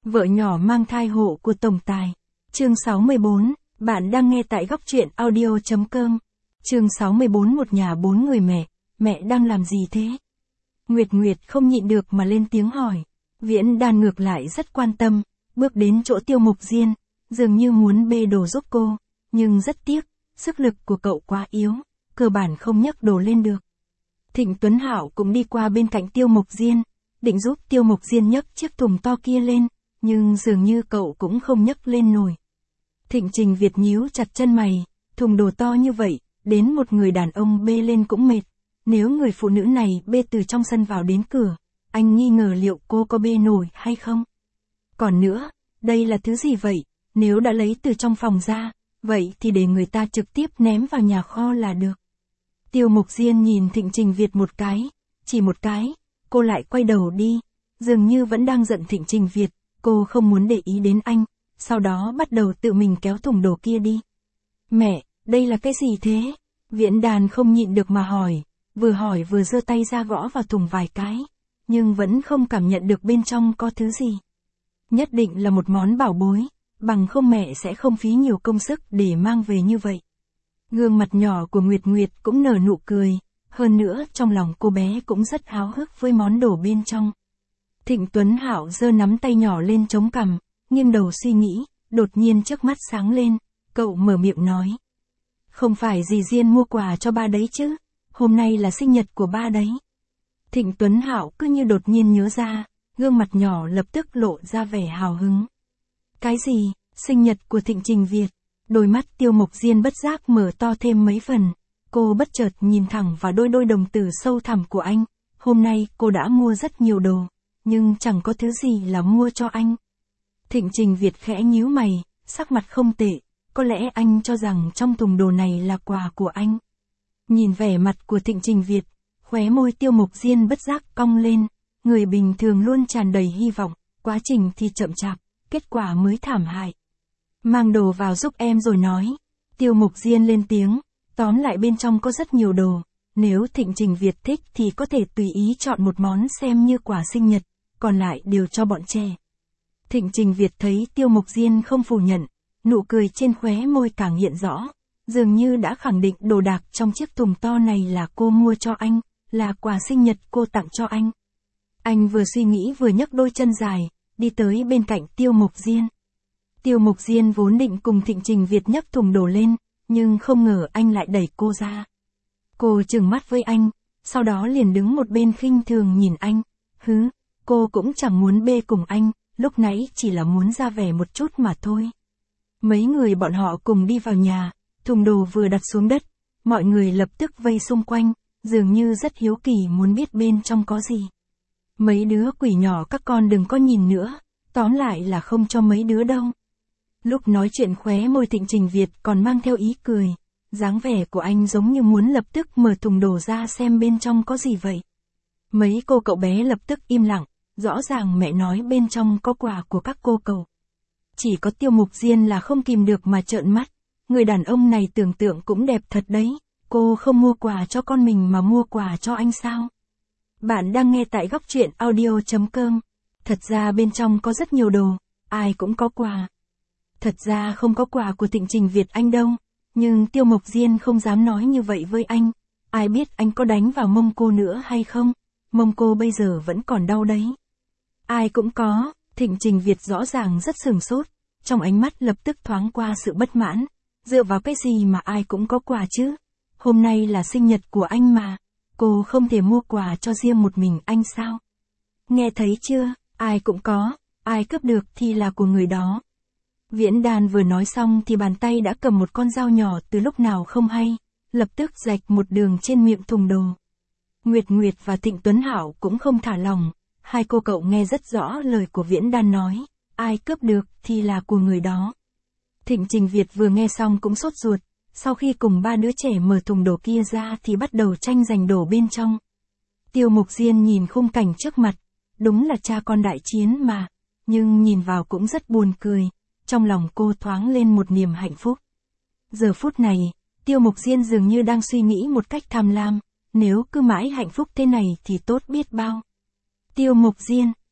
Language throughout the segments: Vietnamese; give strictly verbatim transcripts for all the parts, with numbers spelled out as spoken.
Vợ nhỏ mang thai hộ của tổng tài. Chương sáu mươi bốn, bạn đang nghe tại góc truyện audio chấm com. Chương sáu mươi bốn Một nhà bốn người mẹ, mẹ đang làm gì thế? Nguyệt Nguyệt không nhịn được mà lên tiếng hỏi. Viễn Đan ngược lại rất quan tâm, bước đến chỗ Tiêu Mục Diên, dường như muốn bê đồ giúp cô, nhưng rất tiếc, sức lực của cậu quá yếu, cơ bản không nhấc đồ lên được. Thịnh Tuấn Hạo cũng đi qua bên cạnh Tiêu Mục Diên, định giúp Tiêu Mục Diên nhấc chiếc thùng to kia lên, nhưng dường như cậu cũng không nhấc lên nổi. Thịnh Trình Việt nhíu chặt chân mày, thùng đồ to như vậy, đến một người đàn ông bê lên cũng mệt, nếu người phụ nữ này bê từ trong sân vào đến cửa, anh nghi ngờ liệu cô có bê nổi hay không. Còn nữa, đây là thứ gì vậy, nếu đã lấy từ trong phòng ra, vậy thì để người ta trực tiếp ném vào nhà kho là được. Tiêu Mục Diên nhìn Thịnh Trình Việt một cái, chỉ một cái, cô lại quay đầu đi, dường như vẫn đang giận Thịnh Trình Việt, cô không muốn để ý đến anh, sau đó bắt đầu tự mình kéo thùng đồ kia đi. Mẹ, đây là cái gì thế? Viễn Đàn không nhịn được mà hỏi, vừa hỏi vừa giơ tay ra gõ vào thùng vài cái, nhưng vẫn không cảm nhận được bên trong có thứ gì. Nhất định là một món bảo bối, bằng không mẹ sẽ không phí nhiều công sức để mang về như vậy. Gương mặt nhỏ của Nguyệt Nguyệt cũng nở nụ cười, hơn nữa trong lòng cô bé cũng rất háo hức với món đồ bên trong. Thịnh Tuấn Hạo giơ nắm tay nhỏ lên chống cằm, nghiêng đầu suy nghĩ, đột nhiên trước mắt sáng lên, cậu mở miệng nói. Không phải dì Diên mua quà cho ba đấy chứ, hôm nay là sinh nhật của ba đấy. Thịnh Tuấn Hạo cứ như đột nhiên nhớ ra, gương mặt nhỏ lập tức lộ ra vẻ hào hứng. Cái gì, sinh nhật của Thịnh Trình Việt? Đôi mắt Tiêu Mục Diên bất giác mở to thêm mấy phần, cô bất chợt nhìn thẳng vào đôi đôi đồng tử sâu thẳm của anh, hôm nay cô đã mua rất nhiều đồ, nhưng chẳng có thứ gì là mua cho anh. Thịnh Trình Việt khẽ nhíu mày, sắc mặt không tệ, có lẽ anh cho rằng trong thùng đồ này là quà của anh. Nhìn vẻ mặt của Thịnh Trình Việt, khóe môi Tiêu Mục Diên bất giác cong lên, người bình thường luôn tràn đầy hy vọng, quá trình thì chậm chạp, kết quả mới thảm hại. Mang đồ vào giúp em rồi nói. Tiêu Mục Diên lên tiếng, tóm lại bên trong có rất nhiều đồ, nếu Thịnh Trình Việt thích thì có thể tùy ý chọn một món xem như quà sinh nhật, còn lại đều cho bọn trẻ. Thịnh Trình Việt thấy Tiêu Mục Diên không phủ nhận, nụ cười trên khóe môi càng hiện rõ, dường như đã khẳng định đồ đạc trong chiếc thùng to này là cô mua cho anh, là quà sinh nhật cô tặng cho anh. Anh vừa suy nghĩ vừa nhấc đôi chân dài, đi tới bên cạnh Tiêu Mục Diên. Tiêu Mục Diên vốn định cùng Thịnh Trình Việt nhấc thùng đồ lên, nhưng không ngờ anh lại đẩy cô ra. Cô trừng mắt với anh, sau đó liền đứng một bên khinh thường nhìn anh, hứ, cô cũng chẳng muốn bê cùng anh, lúc nãy chỉ là muốn ra vẻ một chút mà thôi. Mấy người bọn họ cùng đi vào nhà, thùng đồ vừa đặt xuống đất, mọi người lập tức vây xung quanh, dường như rất hiếu kỳ muốn biết bên trong có gì. Mấy đứa quỷ nhỏ các con đừng có nhìn nữa, tóm lại là không cho mấy đứa đâu. Lúc nói chuyện khóe môi Thịnh Trình Việt còn mang theo ý cười, dáng vẻ của anh giống như muốn lập tức mở thùng đồ ra xem bên trong có gì vậy. Mấy cô cậu bé lập tức im lặng, rõ ràng mẹ nói bên trong có quà của các cô cậu. Chỉ có Tiêu Mục Diên là không kìm được mà trợn mắt, người đàn ông này tưởng tượng cũng đẹp thật đấy, cô không mua quà cho con mình mà mua quà cho anh sao? Bạn đang nghe tại góc truyện audio chấm com. Thật ra bên trong có rất nhiều đồ, ai cũng có quà. Thật ra không có quà của Thịnh Trình Việt anh đâu, nhưng Tiêu Mục Diên không dám nói như vậy với anh. Ai biết anh có đánh vào mông cô nữa hay không? Mông cô bây giờ vẫn còn đau đấy. Ai cũng có, Thịnh Trình Việt rõ ràng rất sửng sốt, trong ánh mắt lập tức thoáng qua sự bất mãn. Dựa vào cái gì mà ai cũng có quà chứ? Hôm nay là sinh nhật của anh mà, cô không thể mua quà cho riêng một mình anh sao? Nghe thấy chưa, ai cũng có, ai cướp được thì là của người đó. Viễn Đàn vừa nói xong thì bàn tay đã cầm một con dao nhỏ từ lúc nào không hay, lập tức rạch một đường trên miệng thùng đồ. Nguyệt Nguyệt và Thịnh Tuấn Hạo cũng không thả lòng, hai cô cậu nghe rất rõ lời của Viễn Đàn nói, ai cướp được thì là của người đó. Thịnh Trình Việt vừa nghe xong cũng sốt ruột, sau khi cùng ba đứa trẻ mở thùng đồ kia ra thì bắt đầu tranh giành đồ bên trong. Tiêu Mục Diên nhìn khung cảnh trước mặt, đúng là cha con đại chiến mà, nhưng nhìn vào cũng rất buồn cười, trong lòng cô thoáng lên một niềm hạnh phúc. Giờ phút này, Tiêu Mục Diên dường như đang suy nghĩ một cách tham lam, nếu cứ mãi hạnh phúc thế này thì tốt biết bao. Tiêu Mục Diên,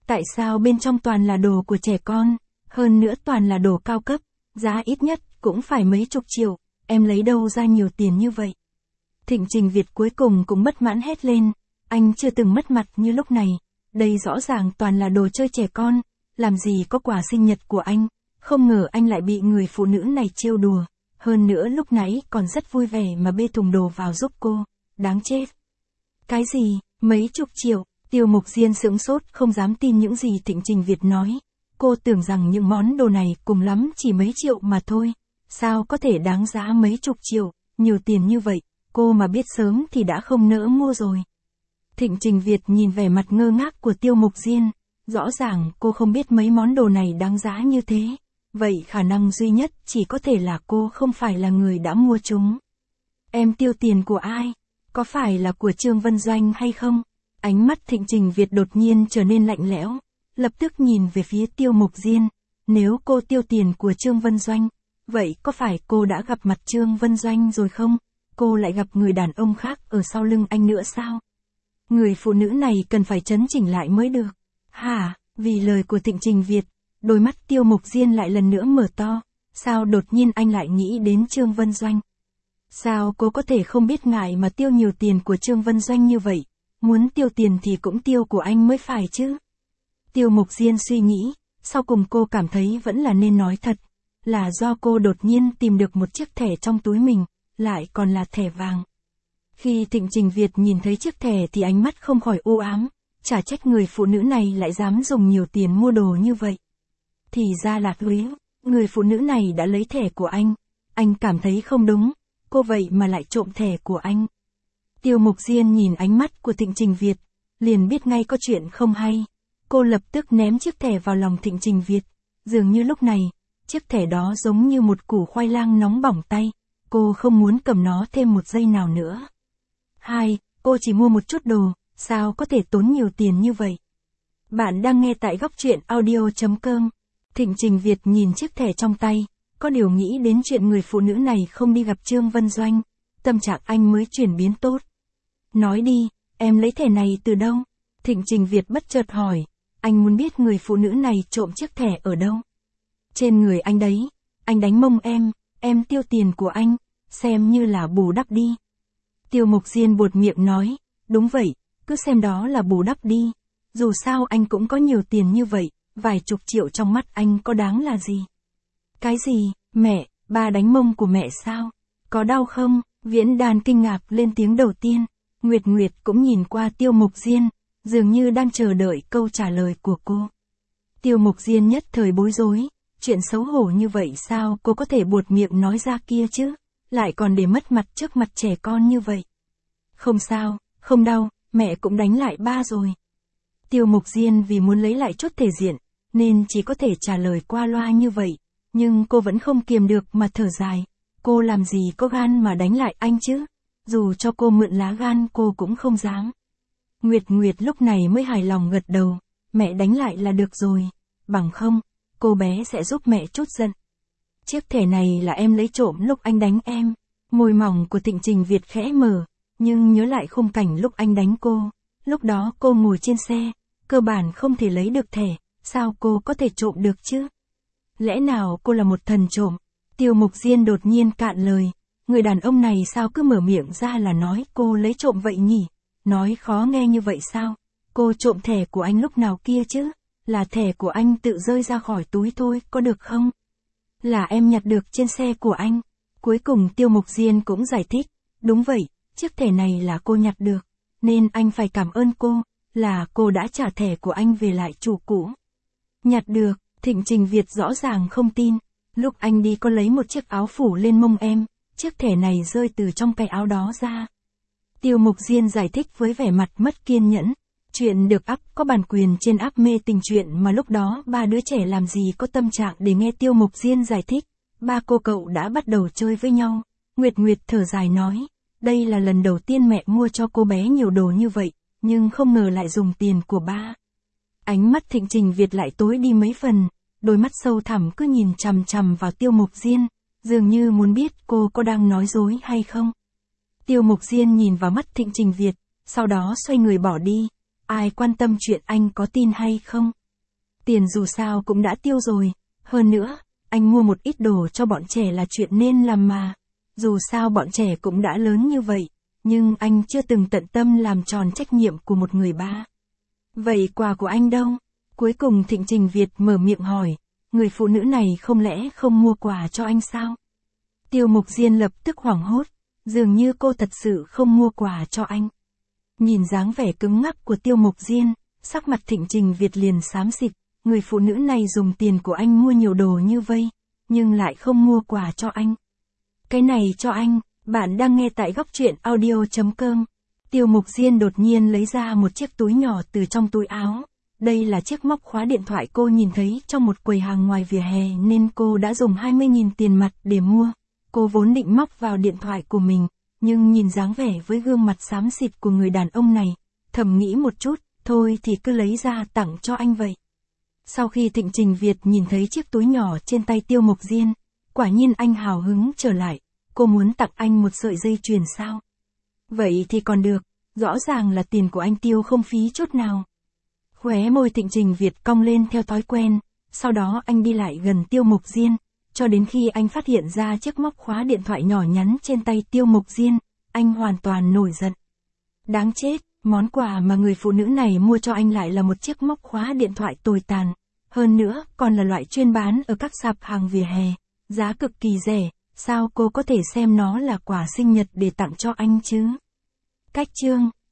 Tại sao bên trong toàn là đồ của trẻ con, hơn nữa toàn là đồ cao cấp, giá ít nhất cũng phải mấy chục triệu, em lấy đâu ra nhiều tiền như vậy? Thịnh Trình Việt cuối cùng cũng bất mãn hét lên, anh chưa từng mất mặt như lúc này, đây rõ ràng toàn là đồ chơi trẻ con, làm gì có quà sinh nhật của anh, không ngờ anh lại bị người phụ nữ này trêu đùa, hơn nữa lúc nãy còn rất vui vẻ mà bê thùng đồ vào giúp cô, đáng chết. Cái gì, mấy chục triệu, Tiêu Mục Diên sững sốt không dám tin những gì Thịnh Trình Việt nói, cô tưởng rằng những món đồ này cùng lắm chỉ mấy triệu mà thôi, sao có thể đáng giá mấy chục triệu, nhiều tiền như vậy, cô mà biết sớm thì đã không nỡ mua rồi. Thịnh Trình Việt nhìn vẻ mặt ngơ ngác của Tiêu Mục Diên, rõ ràng cô không biết mấy món đồ này đáng giá như thế, vậy khả năng duy nhất chỉ có thể là cô không phải là người đã mua chúng. Em tiêu tiền của ai? Có phải là của Trương Vân Doanh hay không? Ánh mắt Thịnh Trình Việt đột nhiên trở nên lạnh lẽo, lập tức nhìn về phía Tiêu Mục Diên, nếu cô tiêu tiền của Trương Vân Doanh, vậy có phải cô đã gặp mặt Trương Vân Doanh rồi không? Cô lại gặp người đàn ông khác ở sau lưng anh nữa sao? Người phụ nữ này cần phải chấn chỉnh lại mới được. Hả, vì lời của Thịnh Trình Việt, đôi mắt Tiêu Mục Diên lại lần nữa mở to, sao đột nhiên anh lại nghĩ đến Trương Vân Doanh? Sao cô có thể không biết ngại mà tiêu nhiều tiền của Trương Vân Doanh như vậy? Muốn tiêu tiền thì cũng tiêu của anh mới phải chứ. Tiêu Mục Diên suy nghĩ, sau cùng cô cảm thấy vẫn là nên nói thật, là do cô đột nhiên tìm được một chiếc thẻ trong túi mình, lại còn là thẻ vàng. Khi Thịnh Trình Việt nhìn thấy chiếc thẻ thì ánh mắt không khỏi u ám, chả trách người phụ nữ này lại dám dùng nhiều tiền mua đồ như vậy. Thì ra là Huế, người phụ nữ này đã lấy thẻ của anh, anh cảm thấy không đúng, cô vậy mà lại trộm thẻ của anh. Tiêu Mục Diên nhìn ánh mắt của Thịnh Trình Việt, liền biết ngay có chuyện không hay. Cô lập tức ném chiếc thẻ vào lòng Thịnh Trình Việt, dường như lúc này, chiếc thẻ đó giống như một củ khoai lang nóng bỏng tay, cô không muốn cầm nó thêm một giây nào nữa. Hai, cô chỉ mua một chút đồ, sao có thể tốn nhiều tiền như vậy? Bạn đang nghe tại góc truyện audio chấm com. Thịnh Trình Việt nhìn chiếc thẻ trong tay, có điều nghĩ đến chuyện người phụ nữ này không đi gặp Trương Vân Doanh, tâm trạng anh mới chuyển biến tốt. Nói đi, em lấy thẻ này từ đâu? Thịnh Trình Việt bất chợt hỏi, anh muốn biết người phụ nữ này trộm chiếc thẻ ở đâu? Trên người anh đấy, anh đánh mông em, em tiêu tiền của anh, xem như là bù đắp đi. Tiêu Mục Diên buột miệng nói, đúng vậy, cứ xem đó là bù đắp đi, dù sao anh cũng có nhiều tiền như vậy, vài chục triệu trong mắt anh có đáng là gì? Cái gì, mẹ, ba đánh mông của mẹ sao? Có đau không? Viễn Đàn kinh ngạc lên tiếng đầu tiên, Nguyệt Nguyệt cũng nhìn qua Tiêu Mục Diên, dường như đang chờ đợi câu trả lời của cô. Tiêu Mục Diên nhất thời bối rối, chuyện xấu hổ như vậy sao cô có thể buột miệng nói ra kia chứ, lại còn để mất mặt trước mặt trẻ con như vậy. Không sao, không đau, mẹ cũng đánh lại ba rồi. Tiêu Mục Diên vì muốn lấy lại chút thể diện, nên chỉ có thể trả lời qua loa như vậy, nhưng cô vẫn không kiềm được mà thở dài, cô làm gì có gan mà đánh lại anh chứ, dù cho cô mượn lá gan cô cũng không dám. Nguyệt Nguyệt lúc này mới hài lòng gật đầu, mẹ đánh lại là được rồi, bằng không, cô bé sẽ giúp mẹ chút giận. Chiếc thẻ này là em lấy trộm lúc anh đánh em, môi mỏng của Thịnh Trình Việt khẽ mở, nhưng nhớ lại khung cảnh lúc anh đánh cô, lúc đó cô ngồi trên xe, cơ bản không thể lấy được thẻ, sao cô có thể trộm được chứ? Lẽ nào cô là một thần trộm? Tiêu Mục Diên đột nhiên cạn lời, người đàn ông này sao cứ mở miệng ra là nói cô lấy trộm vậy nhỉ? Nói khó nghe như vậy sao? Cô trộm thẻ của anh lúc nào kia chứ? Là thẻ của anh tự rơi ra khỏi túi thôi, có được không? Là em nhặt được trên xe của anh. Cuối cùng Tiêu Mục Diên cũng giải thích, đúng vậy, chiếc thẻ này là cô nhặt được, nên anh phải cảm ơn cô, là cô đã trả thẻ của anh về lại chủ cũ. Nhặt được, Thịnh Trình Việt rõ ràng không tin, lúc anh đi có lấy một chiếc áo phủ lên mông em, chiếc thẻ này rơi từ trong cái áo đó ra. Tiêu Mục Diên giải thích với vẻ mặt mất kiên nhẫn, chuyện được up có bản quyền trên app Mê Tình Truyện mà lúc đó ba đứa trẻ làm gì có tâm trạng để nghe Tiêu Mục Diên giải thích, ba cô cậu đã bắt đầu chơi với nhau. Nguyệt Nguyệt thở dài nói, đây là lần đầu tiên mẹ mua cho cô bé nhiều đồ như vậy, nhưng không ngờ lại dùng tiền của ba. Ánh mắt Thịnh Trình Việt lại tối đi mấy phần, đôi mắt sâu thẳm cứ nhìn chằm chằm vào Tiêu Mục Diên, dường như muốn biết cô có đang nói dối hay không. Tiêu Mục Diên nhìn vào mắt Thịnh Trình Việt, sau đó xoay người bỏ đi, ai quan tâm chuyện anh có tin hay không. Tiền dù sao cũng đã tiêu rồi, hơn nữa, anh mua một ít đồ cho bọn trẻ là chuyện nên làm mà. Dù sao bọn trẻ cũng đã lớn như vậy, nhưng anh chưa từng tận tâm làm tròn trách nhiệm của một người ba. Vậy quà của anh đâu? Cuối cùng Thịnh Trình Việt mở miệng hỏi, người phụ nữ này không lẽ không mua quà cho anh sao? Tiêu Mục Diên lập tức hoảng hốt, dường như cô thật sự không mua quà cho anh. Nhìn dáng vẻ cứng ngắc của Tiêu Mục Diên, sắc mặt Thịnh Trình Việt liền xám xịt, người phụ nữ này dùng tiền của anh mua nhiều đồ như vây, nhưng lại không mua quà cho anh. Cái này cho anh, bạn đang nghe tại góc truyện audio chấm com. Tiêu Mục Diên đột nhiên lấy ra một chiếc túi nhỏ từ trong túi áo. Đây là chiếc móc khóa điện thoại cô nhìn thấy trong một quầy hàng ngoài vỉa hè nên cô đã dùng hai mươi nghìn tiền mặt để mua. Cô vốn định móc vào điện thoại của mình, nhưng nhìn dáng vẻ với gương mặt xám xịt của người đàn ông này, thầm nghĩ một chút, thôi thì cứ lấy ra tặng cho anh vậy. Sau khi Thịnh Trình Việt nhìn thấy chiếc túi nhỏ trên tay Tiêu Mục Diên, quả nhiên anh hào hứng trở lại, cô muốn tặng anh một sợi dây chuyền sao? Vậy thì còn được, rõ ràng là tiền của anh tiêu không phí chút nào. Khóe môi Thịnh Trình Việt cong lên theo thói quen, sau đó anh đi lại gần Tiêu Mục Diên, cho đến khi anh phát hiện ra chiếc móc khóa điện thoại nhỏ nhắn trên tay Tiêu Mục Diên, anh hoàn toàn nổi giận. Đáng chết, món quà mà người phụ nữ này mua cho anh lại là một chiếc móc khóa điện thoại tồi tàn, hơn nữa còn là loại chuyên bán ở các sạp hàng vỉa hè, giá cực kỳ rẻ, sao cô có thể xem nó là quà sinh nhật để tặng cho anh chứ? Cách chương